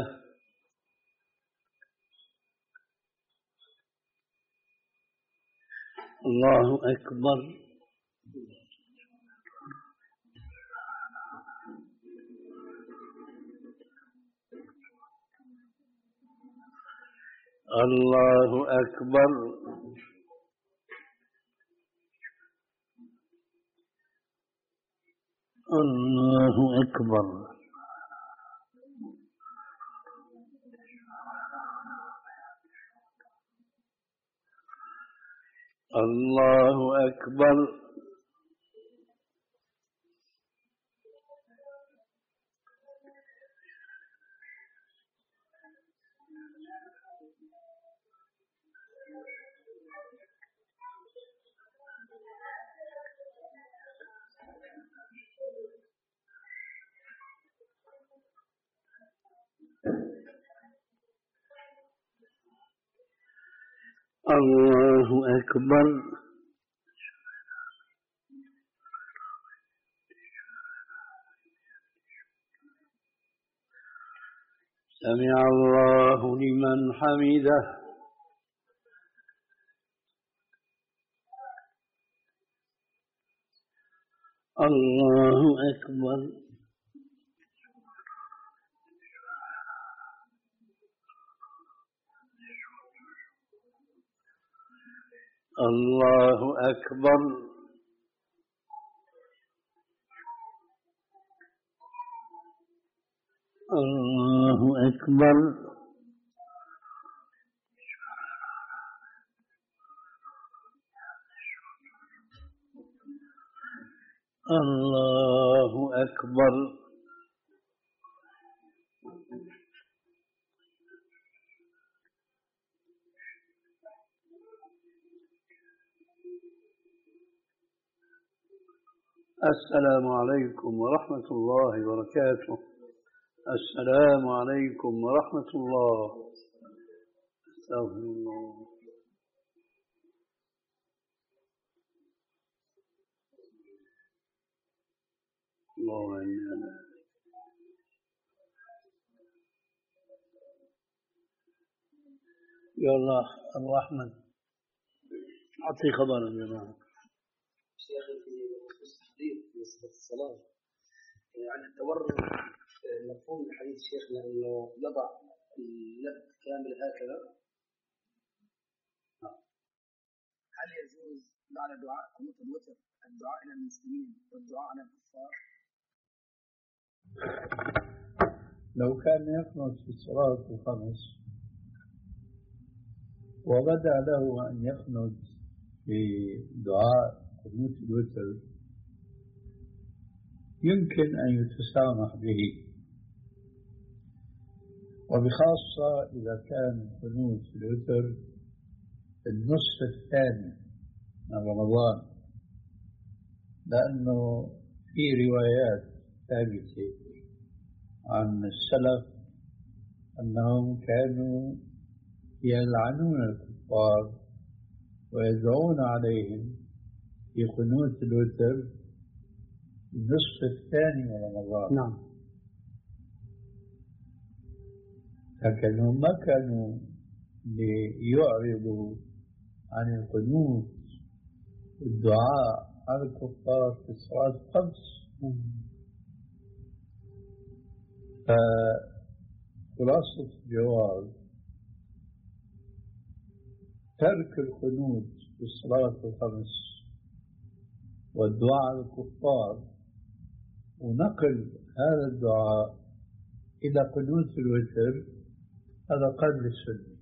الله أكبر. الله أكبر. الله أكبر. الله أكبر. الله أكبر. سمع الله لمن حمده. الله أكبر. الله أكبر. الله أكبر. الله أكبر. السلام عليكم ورحمة الله وبركاته. السلام عليكم ورحمة الله. استغفر الله. الله إنا يا الله الرحمن أعطي خبرا يا الله. شيخ في بخصوص الحديث في صفة الصلاة عن التورط، مفهوم الحديث شيخنا أنه يضع اليد كامل هكذا، هل يجوز بعد دعاء قنوت الوتر الدعاء إلى المسلمين والدعاء على الكفار؟ لو كان يقنط في الصلاة الخمس وبدأ له أن يقنط في دعاء قنوت الوتر يمكن أن يتسامح به، وبخاصة إذا كان قنوت الوتر في النصف الثاني من رمضان، لأنه في روايات ثابتة عن السلف أنهم كانوا يلعنون الكفار ويدعون عليهم في قنوت الوتر النصف الثاني من رمضان. نعم. لكنهم ما كانوا ليعرضوا عن القنوت والدعاء على الكفار في الصلاة الخمس. فخلاصة الجواب ترك القنوت في الصلاة الخمس والدعاء على الكفار ونقل هذا الدعاء إلى قنوت الوتر هذا قبل السنة.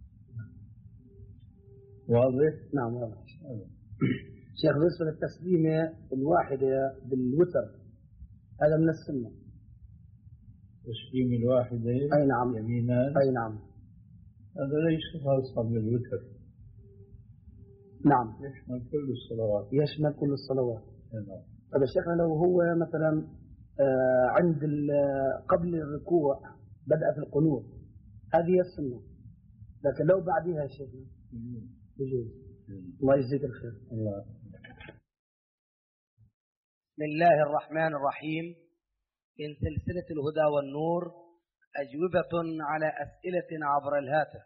واضح؟ نعم واضح. شيخ بالنسبة للتسليمة الواحدة بالوتر هذا من السنة. تسليم الواحدة أي نعم يمينا. أي نعم. هذا ليس خاصا بالوتر. نعم. يشمل كل الصلوات. يشمل كل الصلوات. نعم. طيب يا شيخنا لو هو مثلا آه عند قبل الركوع بدأ في القنوت هذه السنة، لكن لو بعدها يا شيخنا يجوز. الله يجزيك الخير. الله. بسم الله الرحمن الرحيم. من سلسلة الهدى والنور أجوبة على أسئلة عبر الهاتف.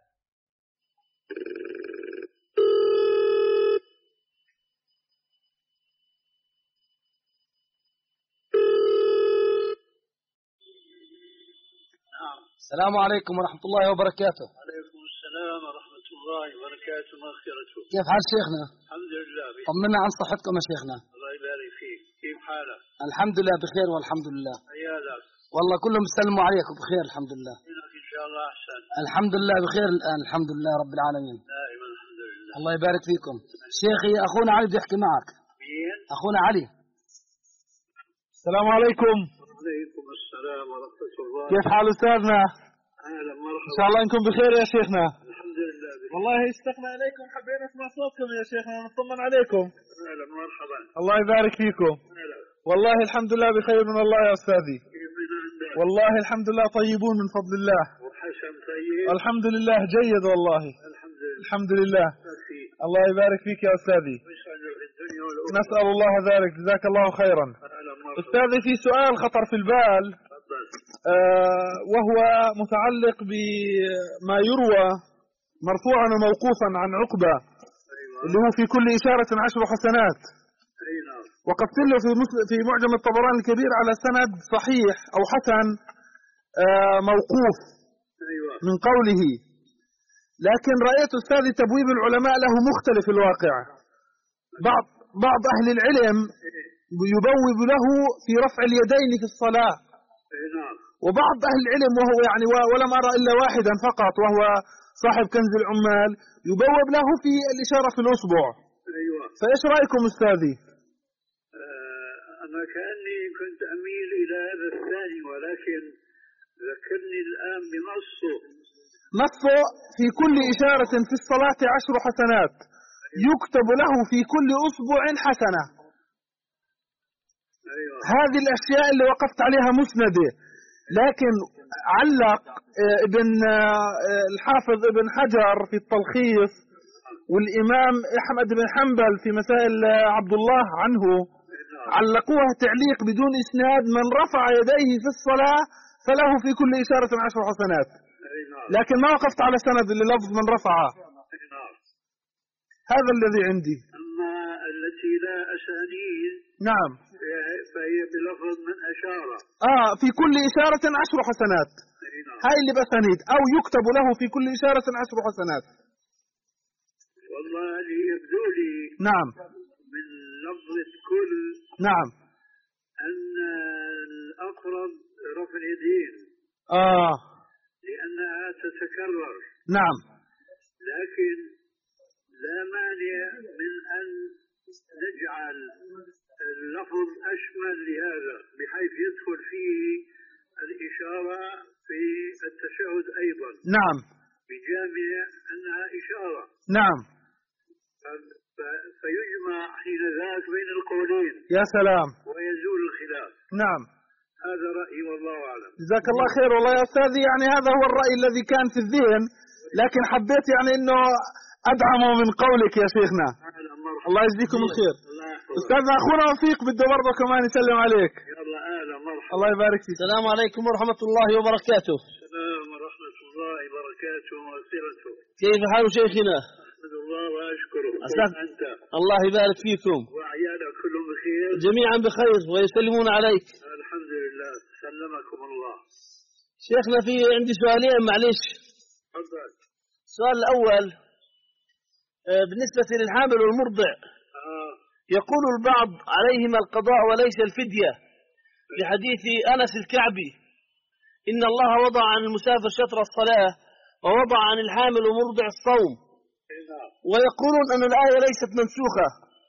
السلام عليكم ورحمة الله وبركاته. عليكم السلام ورحمة الله وبركاته ومغفرته. كيف حال شيخنا؟ الحمد لله. طمنا عن صحتكم يا شيخنا. الله يبارك فيك. كيف حالك؟ الحمد لله بخير والحمد لله. عيالك؟ والله كلهم بيسلموا عليكم بخير الحمد لله. إن شاء الله أحسن. الحمد لله بخير الآن الحمد لله رب العالمين. دائما الحمد لله. الله يبارك فيكم. شيخي أخونا علي بده يحكي معك. مين؟ أخونا علي. السلام عليكم. وعليكم السلام ورحمة الله. كيف حال أستاذنا؟ أهلا مرحبا. إن شاء الله إنكم بخير يا شيخنا. الحمد لله بخير. والله اشتقنا إليكم، حبينا نسمع صوتكم يا شيخنا نطمن عليكم. أهلا مرحبا. الله يبارك فيكم. أهلا. والله الحمد لله بخير من الله يا أستاذي. كيف من عندك؟ والله الحمد لله طيبون من فضل الله. وحشم طيب؟ الحمد لله جيد والله. الحمد لله. الحمد لله. الله يبارك فيك يا أستاذي. نسأل الله ذلك. جزاك الله خيرا. أستاذي في سؤال خطر في البال. وهو متعلق بما يروى مرفوعا وموقوفا عن عقبة اللي هو في كل إشارة عشر حسنات، وقد له في في معجم الطبراني الكبير على سند صحيح أو حسن موقوف من قوله، لكن رأيت أستاذ تبويب العلماء له مختلف الواقع. بعض بعض أهل العلم يبوب له في رفع اليدين في الصلاة، وبعض أهل العلم وهو يعني ولم أرى إلا واحدا فقط وهو صاحب كنز العمال يبوب له في الإشارة في الأصبع. فإيش رأيكم أستاذي؟ أنا كأني كنت أميل إلى هذا الثاني، ولكن ذكرني الآن بنصه. نصه في كل إشارة في الصلاة عشر حسنات، يكتب له في كل أصبع حسنة. أيوة. هذه الأشياء اللي وقفت عليها مسندة، لكن علق ابن الحافظ ابن حجر في التلخيص والإمام أحمد بن حنبل في مسائل عبد الله عنه علقوها تعليق بدون إسناد: من رفع يديه في الصلاة فله في كل إشارة عشر حسنات. لكن ما وقفت على سند للفظ من رفعه. هذا الذي عندي. أما التي لا أسانيد نعم فهي بلفظ من أشارة. آه في كل إشارة عشر حسنات. هاي اللي بأسانيد، أو يكتب له في كل إشارة عشر حسنات. والله يبدو لي نعم من لفظة كل نعم أن الأقرب رفع اليدين آه لأنها تتكرر. نعم، لكن لا مانع من أن نجعل اللفظ أشمل لهذا بحيث يدخل فيه الإشارة في التشهد أيضا. نعم بجامع أنها إشارة. نعم فيجمع حين ذاك بين القولين. يا سلام. ويزول الخلاف. نعم هذا رأيي والله أعلم. جزاك الله خير. والله يا أستاذي يعني هذا هو الرأي الذي كان في الذهن، لكن حبيت يعني أنه أدعمه من قولك يا شيخنا. الله يجزيكم الخير. أستاذنا أخونا وفيق بده برضه كمان يسلم عليك. يلا أهلا مرحبا. الله يبارك فيك. السلام عليكم ورحمة الله وبركاته. السلام ورحمة الله وبركاته ومغفرته. كيف حال شيخنا؟ أحمد الله وأشكره. أستاذ أنت؟ الله يبارك فيكم. وعيالك كلهم بخير؟ جميعا بخير ويسلمون عليك. الحمد لله، سلمكم الله. شيخنا في عندي سؤالين معلش. تفضل. السؤال الأول بالنسبة للحامل والمرضع. آه. يقول البعض عليهما القضاء وليس الفدية، لحديث أنس الكعبي: إن الله وضع عن المسافر شطر الصلاة ووضع عن الحامل ومرضع الصوم. ويقولون أن الآية ليست منسوخة،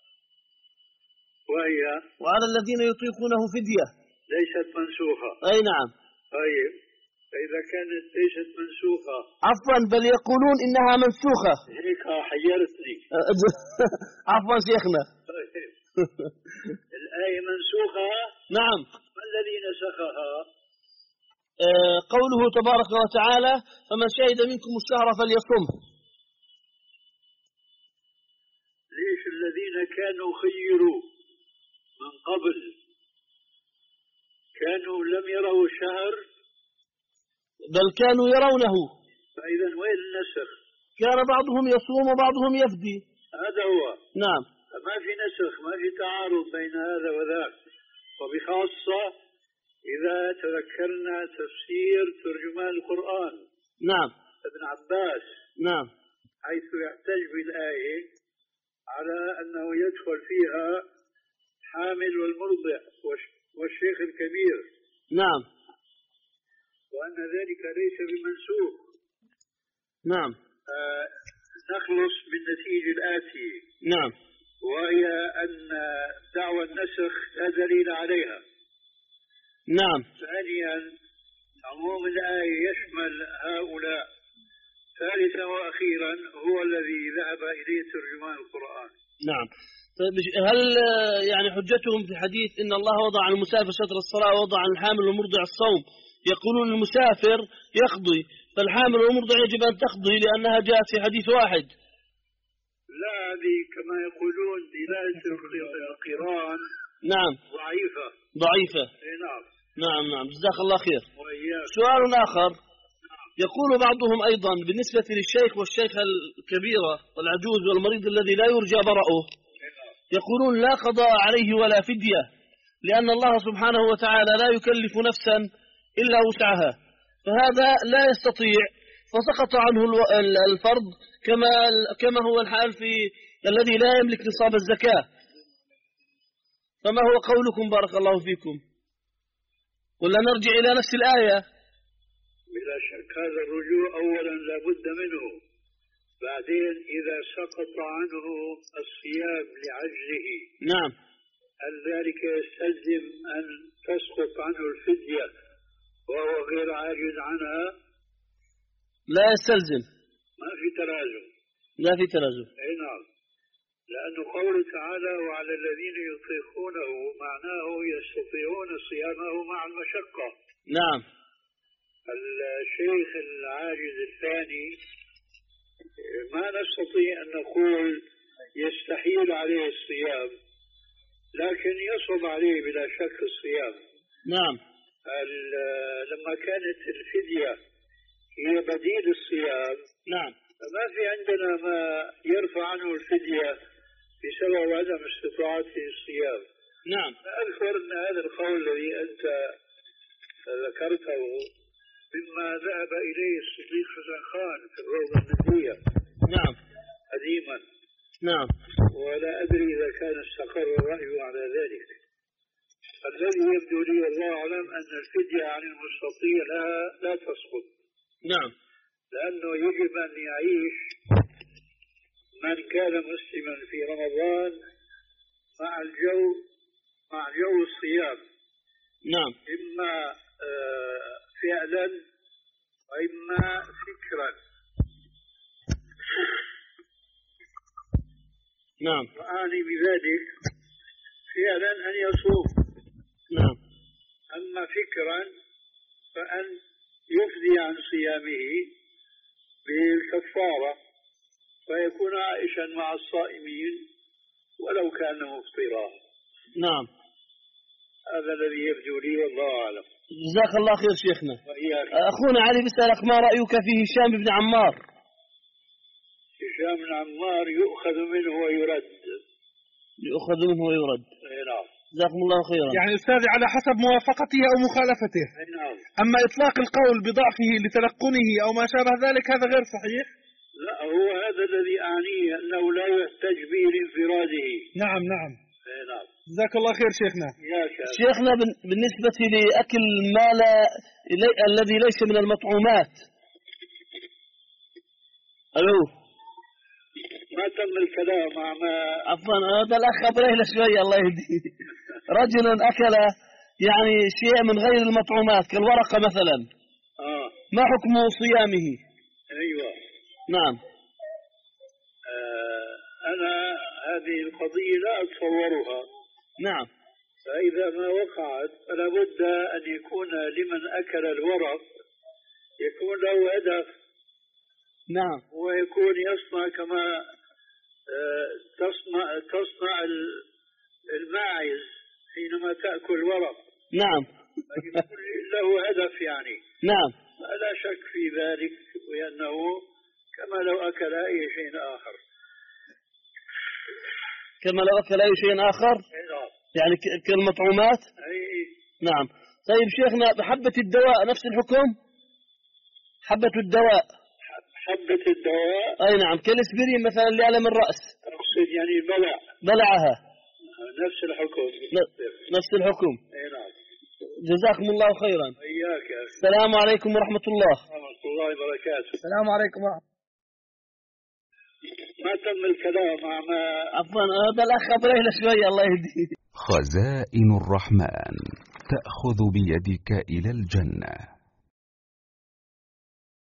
وهي وعلى الذين يطيقونه فدية. ليست منسوخة. أي نعم. طيب فإذا كانت ليست منسوخة. عفوا، بل يقولون إنها منسوخة. هيك حيرتني. عفوا شيخنا. طيب. الآية منسوخة. نعم. ما الذي نسخها؟ آه قوله تبارك وتعالى: فمن شهد منكم الشهر فليصمه. ليش الذين كانوا خيروا من قبل كانوا لم يروا الشهر؟ بل كانوا يرونه. فإذا وين النسخ؟ كان بعضهم يصوم وبعضهم يفدي. هذا هو. نعم. ما في نسخ، ما في تعارض بين هذا وذاك، وبخاصة إذا تذكرنا تفسير ترجمان القرآن. نعم. ابن عباس. نعم. حيث يحتج بالآية على أنه يدخل فيها حامل والمرضع والشيخ الكبير. نعم. وأن ذلك ليس بمنسوخ. نعم. آه نخلص بالنتيجة الآتية. نعم. وهي أن دعوى النسخ لا دليل عليها. نعم. ثانيا عموم الآية يشمل هؤلاء. ثالثا وأخيرا هو الذي ذهب إليه ترجمان القرآن. نعم. هل يعني حجتهم في حديث إن الله وضع عن المسافر شطر الصلاة ووضع عن الحامل والمرضع الصوم، يقولون المسافر يقضي فالحامل والمرضع يجب أن تقضي لأنها جاءت في حديث واحد؟ لا، هذه كما يقولون دلالة القرآن نعم ضعيفة. ضعيفة. نعم. نعم نعم جزاك الله خير. سؤال آخر، يقول بعضهم أيضا بالنسبة للشيخ والشيخة الكبيرة والعجوز والمريض الذي لا يرجى برأه، يقولون لا قضاء عليه ولا فدية، لأن الله سبحانه وتعالى لا يكلف نفسا إلا وسعها، فهذا لا يستطيع فسقط عنه الفرض كما كما هو الحال في الذي لا يملك نصاب الزكاة. فما هو قولكم بارك الله فيكم؟ ولا نرجع إلى نفس الآية؟ بلا شك هذا الرجوع أولا لابد منه، بعدين إذا سقط عنه الصيام لعجزه نعم هل ذلك يستلزم أن تسقط عنه الفدية وهو غير عاجز عنها؟ لا يستلزم، ما في تلازم. لا في تلازم. أي نعم، لأنه قوله تعالى وعلى الذين يطيقونه معناه يستطيعون صيامه مع المشقة. نعم. الشيخ العاجز الثاني ما نستطيع أن نقول يستحيل عليه الصيام، لكن يصعب عليه بلا شك الصيام. نعم. لما كانت الفدية هي بديل الصيام، نعم، ما في عندنا ما يرفع عنه الفدية بسبب عدم استطاعته الصيام. نعم. أذكر أن هذا القول الذي أنت ذكرته مما ذهب إليه الصديق حسن خان في الروضة النبوية. نعم. قديما. نعم. ولا أدري إذا كان استقر الرأي على ذلك. الذي يبدو لي والله أعلم أن الفدية عن المستطيع لا, لا تسقط. نعم. لأنه يجب أن يعيش من كان مسلما في رمضان مع الجو مع جو الصيام. نعم. إما آه فعلا وإما فكرا. نعم. وأعني بذلك فعلا أن يصوم. نعم. أما فكرا فأن يفدي عن صيامه بالكفارة فيكون عائشا مع الصائمين ولو كان مفطرا. نعم. هذا الذي يبدو لي والله أعلم. جزاك الله خير شيخنا. وإياك. أخونا علي بيسألك ما رأيك في هشام بن عمار؟ هشام بن عمار يؤخذ منه ويرد. يؤخذ منه ويرد. نعم. جزاكم الله خيرا. يعني أستاذي على حسب موافقته أو مخالفته. نعم. أما إطلاق القول بضعفه لتلقنه أو ما شابه ذلك هذا غير صحيح. لا هو هذا الذي أعنيه أنه لا يحتج به لانفراده. نعم نعم. نعم. جزاك الله خير شيخنا. شيخنا بالنسبة لأكل ما لا الذي ليس من المطعومات. ألو. ما تم الكلام مع ما عفوا هذا الأخ أبريله شوية الله يهديه. رجل أكل يعني شيء من غير المطعومات كالورقة مثلا. آه. ما حكم صيامه؟ أيوة. نعم. آه أنا هذه القضية لا أتصورها. نعم. فإذا ما وقعت فلا بد أن يكون لمن أكل الورق يكون له هدف. نعم. ويكون يصنع كما تصنع تصنع الماعز حينما تأكل ورق. نعم. له هدف يعني. نعم. لا شك في ذلك وأنه كما لو أكل أي شيء آخر. كما لو أكل أي شيء آخر. يعني كالمطعومات. أي. نعم. طيب شيخنا بحبة الدواء نفس الحكم؟ حبة الدواء. حبة الدواء. أي نعم كالاسبرين مثلا لألم الرأس. أقصد يعني بلع. بلعها. نفس الحكم. نفس الحكم. أي نعم. جزاكم الله خيرا. إياك يا أخي. السلام عليكم ورحمة الله. ورحمة الله وبركاته. السلام عليكم ورحمة الله. ما تم الكلام مع ما عفوا هذا الأخ أبريله شوية الله يهديه. خزائن الرحمن تأخذ بيدك إلى الجنة.